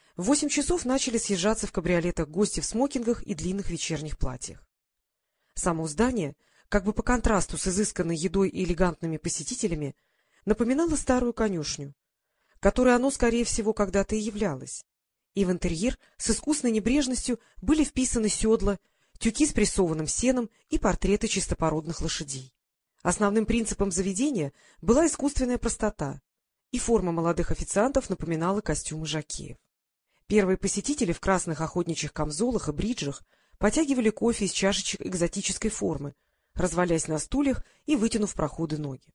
В 8 часов начали съезжаться в кабриолетах гости в смокингах и длинных вечерних платьях. Само здание, как бы по контрасту с изысканной едой и элегантными посетителями, напоминало старую конюшню, которой оно, скорее всего, когда-то и являлось. И в интерьер с искусной небрежностью были вписаны седла, тюки с прессованным сеном и портреты чистопородных лошадей. Основным принципом заведения была искусственная простота, и форма молодых официантов напоминала костюмы жокеев. Первые посетители в красных охотничьих камзолах и бриджах потягивали кофе из чашечек экзотической формы, развалясь на стульях и вытянув проходы ноги.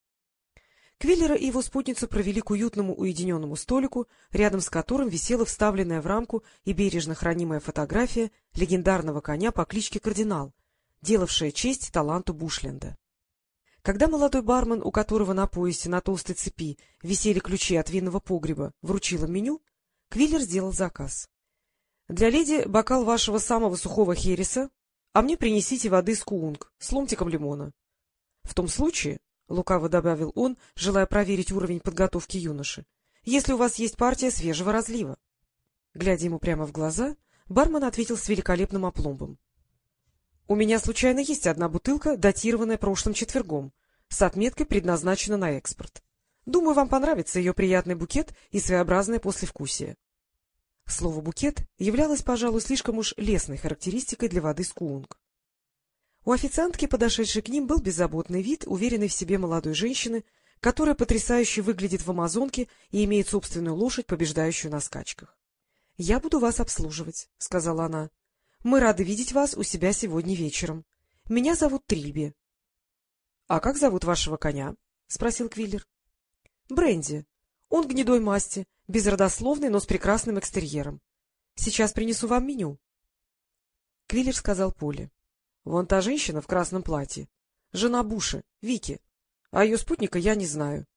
Квиллера и его спутницу провели к уютному уединенному столику, рядом с которым висела вставленная в рамку и бережно хранимая фотография легендарного коня по кличке Кардинал, делавшая честь таланту Бушленда. Когда молодой бармен, у которого на поясе на толстой цепи висели ключи от винного погреба, вручил им меню, Квиллер сделал заказ. — Для леди бокал вашего самого сухого хереса, а мне принесите воды скуунг с ломтиком лимона. В том случае, — лукаво добавил он, желая проверить уровень подготовки юноши, — если у вас есть партия свежего разлива. Глядя ему прямо в глаза, бармен ответил с великолепным опломбом. — У меня случайно есть одна бутылка, датированная прошлым четвергом, с отметкой «Предназначена на экспорт». Думаю, вам понравится ее приятный букет и своеобразное послевкусие. Слово «букет» являлось, пожалуй, слишком уж лестной характеристикой для воды скуунг. У официантки, подошедшей к ним, был беззаботный вид, уверенный в себе молодой женщины, которая потрясающе выглядит в амазонке и имеет собственную лошадь, побеждающую на скачках. — Я буду вас обслуживать, — сказала она. — Мы рады видеть вас у себя сегодня вечером. Меня зовут Трильби. — А как зовут вашего коня? — спросил Квиллер. — Бренди. Он гнедой масти, безродословный, но с прекрасным экстерьером. Сейчас принесу вам меню. Квиллер сказал Поле. — Вон та женщина в красном платье. Жена Буша, Вики. А ее спутника я не знаю.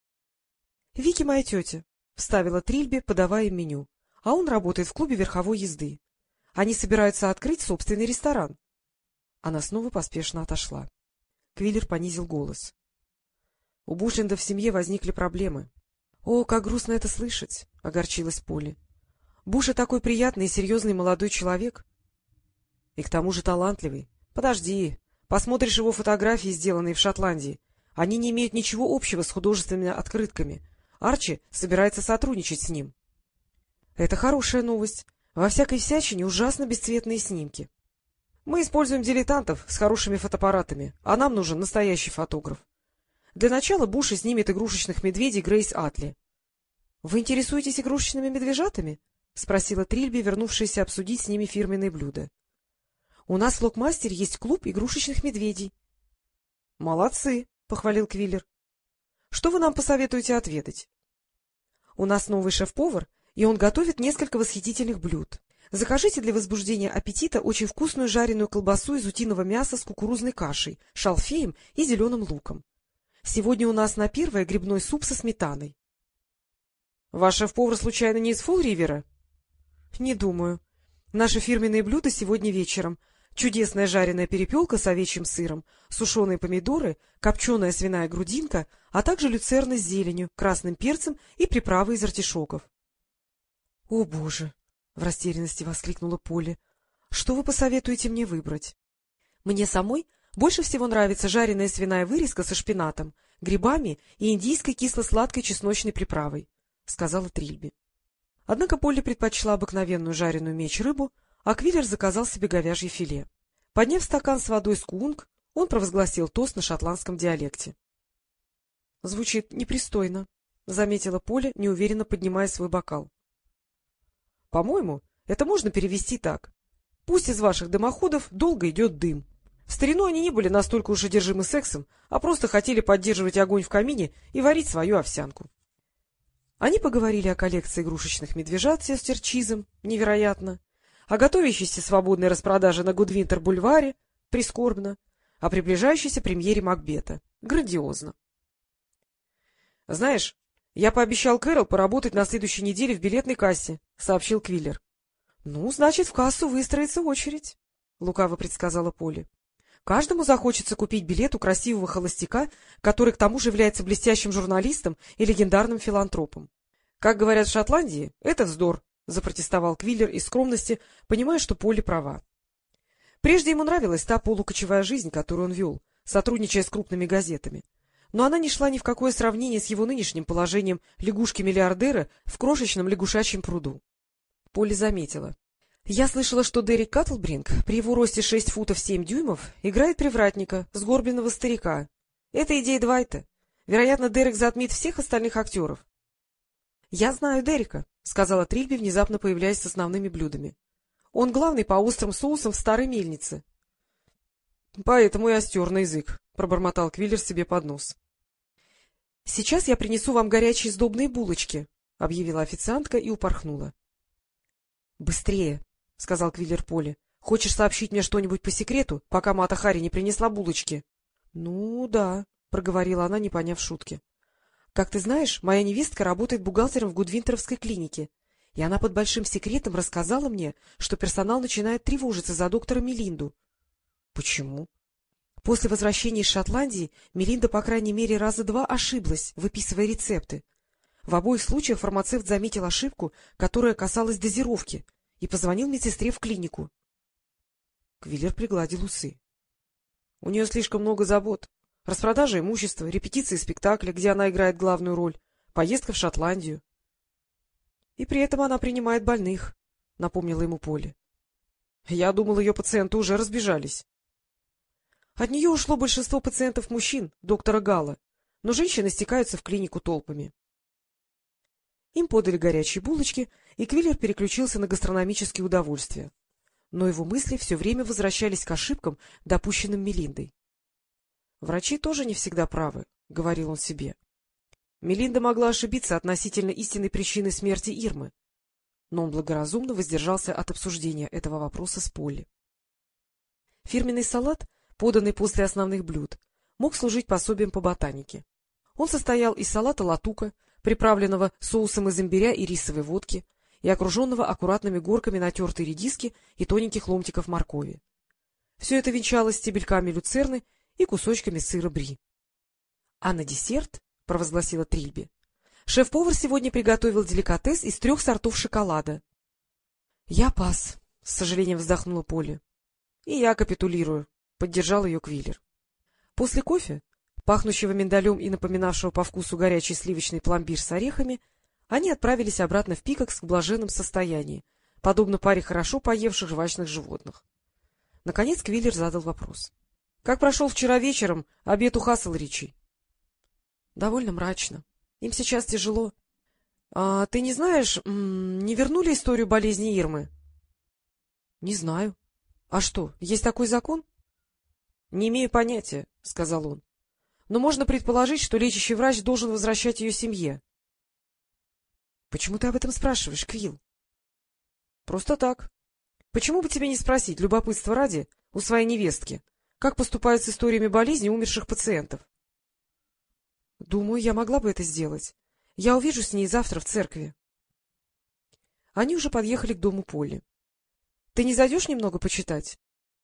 — Вики моя тетя, — вставила Трильби, подавая им меню. — А он работает в клубе верховой езды. Они собираются открыть собственный ресторан. Она снова поспешно отошла. Квиллер понизил голос. — У Бушленда в семье возникли проблемы. — О, как грустно это слышать! — огорчилась Полли. — Буша такой приятный и серьезный молодой человек. И к тому же талантливый. Подожди, посмотришь его фотографии, сделанные в Шотландии. Они не имеют ничего общего с художественными открытками. Арчи собирается сотрудничать с ним. — Это хорошая новость. Во всякой всячине ужасно бесцветные снимки. Мы используем дилетантов с хорошими фотоаппаратами, а нам нужен настоящий фотограф. Для начала Буша снимет игрушечных медведей Грейс Атли. — Вы интересуетесь игрушечными медвежатами? — спросила Трильби, вернувшаяся обсудить с ними фирменные блюда. — У нас в Локмастере есть клуб игрушечных медведей. — Молодцы, — похвалил Квиллер. — Что вы нам посоветуете отведать? — У нас новый шеф-повар, и он готовит несколько восхитительных блюд. Закажите для возбуждения аппетита очень вкусную жареную колбасу из утиного мяса с кукурузной кашей, шалфеем и зеленым луком. Сегодня у нас на первое грибной суп со сметаной. — Ваш шеф-повар случайно не из Фолл-Ривера? — Не думаю. Наши фирменные блюда сегодня вечером. Чудесная жареная перепелка с овечьим сыром, сушеные помидоры, копченая свиная грудинка, а также люцерна с зеленью, красным перцем и приправы из артишоков. — О, Боже! — в растерянности воскликнула Полли. — Что вы посоветуете мне выбрать? — Мне самой больше всего нравится жареная свиная вырезка со шпинатом, грибами и индийской кисло-сладкой чесночной приправой, — сказала Трильби. Однако Полли предпочла обыкновенную жареную меч-рыбу, а Квиллер заказал себе говяжье филе. Подняв стакан с водой скуунг, он провозгласил тост на шотландском диалекте. — Звучит непристойно, — заметила Полли, неуверенно поднимая свой бокал. — По-моему, это можно перевести так. Пусть из ваших дымоходов долго идет дым. В старину они не были настолько уж одержимы сексом, а просто хотели поддерживать огонь в камине и варить свою овсянку. Они поговорили о коллекции игрушечных медвежат с сестерчизом, невероятно, о готовящейся свободной распродаже на Гудвинтер-бульваре, прискорбно, о приближающейся премьере Макбета, грандиозно. — Знаешь, я пообещал Кэрол поработать на следующей неделе в билетной кассе, — сообщил Квиллер. — Ну, значит, в кассу выстроится очередь, — лукаво предсказала Полли. — Каждому захочется купить билет у красивого холостяка, который к тому же является блестящим журналистом и легендарным филантропом. Как говорят в Шотландии, это вздор, запротестовал Квиллер из скромности, понимая, что Полли права. Прежде ему нравилась та полукочевая жизнь, которую он вел, сотрудничая с крупными газетами. Но она не шла ни в какое сравнение с его нынешним положением лягушки-миллиардера в крошечном лягушачьем пруду. Полли заметила. — Я слышала, что Дерек Каттлбринг при его росте 6 футов 7 дюймов играет привратника, сгорбленного старика. Это идея Двайта. Вероятно, Дерек затмит всех остальных актеров. — Я знаю Дерека, — сказала Трильби, внезапно появляясь с основными блюдами. — Он главный по острым соусам в старой мельнице. — Поэтому и остер на язык, — пробормотал Квиллер себе под нос. — Сейчас я принесу вам горячие сдобные булочки, — объявила официантка и упорхнула. — Быстрее, — сказал Квиллер Полли. — Хочешь сообщить мне что-нибудь по секрету, пока Мата Хари не принесла булочки? — Ну, да, — проговорила она, не поняв шутки. — Как ты знаешь, моя невестка работает бухгалтером в Гудвинтеровской клинике, и она под большим секретом рассказала мне, что персонал начинает тревожиться за доктора Мелинду. — Почему? После возвращения из Шотландии Мелинда, по крайней мере, раза 2 ошиблась, выписывая рецепты. В обоих случаях фармацевт заметил ошибку, которая касалась дозировки, и позвонил медсестре в клинику. Квиллер пригладил усы. — У нее слишком много забот. Распродажа имущества, репетиции спектакля, где она играет главную роль, поездка в Шотландию. — И при этом она принимает больных, — напомнила ему Полли. — Я думал, ее пациенты уже разбежались. От нее ушло большинство пациентов-мужчин, доктора Галла, но женщины стекаются в клинику толпами. Им подали горячие булочки, и Квиллер переключился на гастрономические удовольствия. Но его мысли все время возвращались к ошибкам, допущенным Мелиндой. — Врачи тоже не всегда правы, — говорил он себе. Мелинда могла ошибиться относительно истинной причины смерти Ирмы, но он благоразумно воздержался от обсуждения этого вопроса с Полли. Фирменный салат, поданный после основных блюд, мог служить пособием по ботанике. Он состоял из салата латука, приправленного соусом из имбиря и рисовой водки, и окруженного аккуратными горками натертой редиски и тоненьких ломтиков моркови. Все это венчалось стебельками люцерны и кусочками сыра бри. — А на десерт, — провозгласила Трильби, — шеф-повар сегодня приготовил деликатес из 3 сортов шоколада. — Я пас, — с сожалением вздохнула Полли. — И я капитулирую, — поддержал ее Квиллер. После кофе, пахнущего миндалем и напоминавшего по вкусу горячий сливочный пломбир с орехами, они отправились обратно в Пикакс в блаженном состоянии, подобно паре хорошо поевших жвачных животных. Наконец Квиллер задал вопрос. — Как прошел вчера вечером обед у Хаслричей? — Довольно мрачно. Им сейчас тяжело. — А ты не знаешь, не вернули историю болезни Ирмы? — Не знаю. — А что, есть такой закон? — Не имею понятия, — сказал он. — Но можно предположить, что лечащий врач должен возвращать ее семье. — Почему ты об этом спрашиваешь, Квилл? — Просто так. Почему бы тебе не спросить, любопытства ради, у своей невестки, как поступают с историями болезни умерших пациентов? — Думаю, я могла бы это сделать. Я увижусь с ней завтра в церкви. Они уже подъехали к дому Полли. — Ты не зайдешь немного почитать?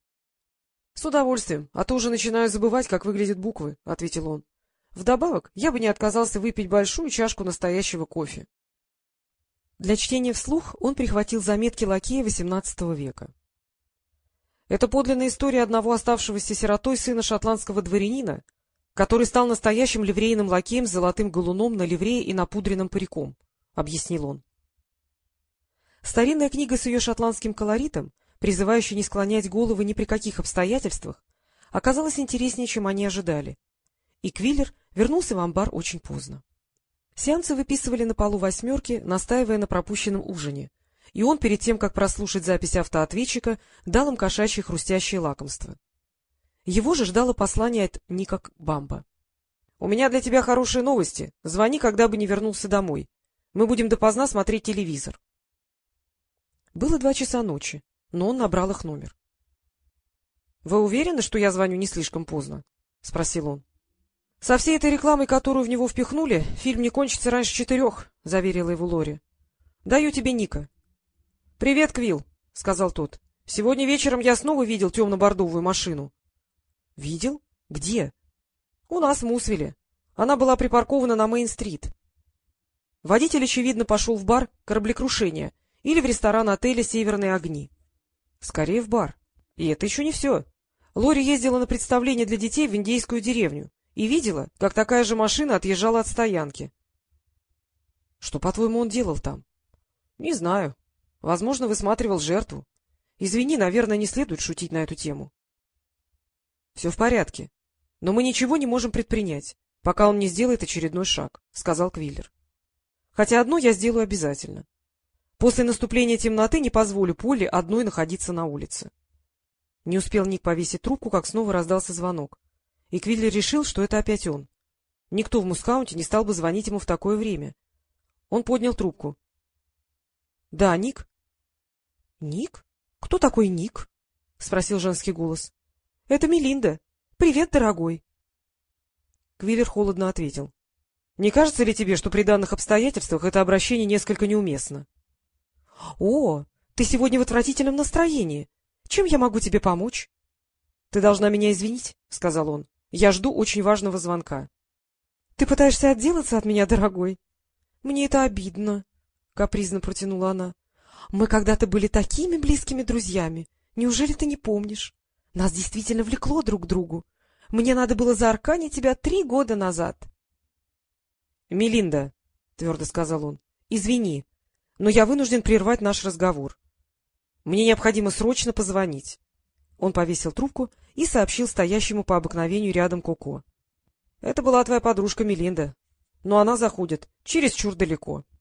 — С удовольствием, а то уже начинаю забывать, как выглядят буквы, — ответил он. — Вдобавок, я бы не отказался выпить большую чашку настоящего кофе. Для чтения вслух он прихватил заметки лакея XVIII века. Это подлинная история одного оставшегося сиротой сына шотландского дворянина, который стал настоящим ливрейным лакеем с золотым галуном на ливрее и напудренным париком, — объяснил он. Старинная книга с ее шотландским колоритом, призывающая не склонять головы ни при каких обстоятельствах, оказалась интереснее, чем они ожидали, и Квиллер вернулся в амбар очень поздно. Сеансы выписывали на полу 8, настаивая на пропущенном ужине, и он, перед тем, как прослушать запись автоответчика, дал им кошачье хрустящее лакомство. Его же ждало послание от Ника Бамба. — У меня для тебя хорошие новости. Звони, когда бы не вернулся домой. Мы будем допоздна смотреть телевизор. Было 2 часа ночи, но он набрал их номер. — Вы уверены, что я звоню не слишком поздно? — спросил он. — Со всей этой рекламой, которую в него впихнули, фильм не кончится раньше 4, — заверила его Лори. — Даю тебе Ника. — Привет, Квилл, — сказал тот. — Сегодня вечером я снова видел темно-бордовую машину. — Видел? Где? — У нас в Мусвилле. Она была припаркована на Мейн-стрит. Водитель, очевидно, пошел в бар «Кораблекрушение» или в ресторан отеля «Северные огни». Скорее в бар. И это еще не все. Лори ездила на представление для детей в индейскую деревню и видела, как такая же машина отъезжала от стоянки. — Что, по-твоему, он делал там? — Не знаю. Возможно, высматривал жертву. Извини, наверное, не следует шутить на эту тему. — Все в порядке. Но мы ничего не можем предпринять, пока он не сделает очередной шаг, — сказал Квиллер. — Хотя одно я сделаю обязательно. После наступления темноты не позволю Полли одной находиться на улице. Не успел Ник повесить трубку, как снова раздался звонок. И Квиллер решил, что это опять он. Никто в Мускаунте не стал бы звонить ему в такое время. Он поднял трубку. — Да, Ник? — Ник? Кто такой Ник? — спросил женский голос. — Это Мелинда. Привет, дорогой. Квиллер холодно ответил. — Не кажется ли тебе, что при данных обстоятельствах это обращение несколько неуместно? — О, ты сегодня в отвратительном настроении. Чем я могу тебе помочь? — Ты должна меня извинить, — сказал он. — Я жду очень важного звонка. — Ты пытаешься отделаться от меня, дорогой? — Мне это обидно, — капризно протянула она. — Мы когда-то были такими близкими друзьями. Неужели ты не помнишь? Нас действительно влекло друг к другу. Мне надо было заарканить тебя 3 года назад. — Мелинда, — твердо сказал он, — извини, но я вынужден прервать наш разговор. Мне необходимо срочно позвонить. Он повесил трубку и сообщил стоящему по обыкновению рядом Коко. — Это была твоя подружка Мелинда, но она заходит чересчур далеко.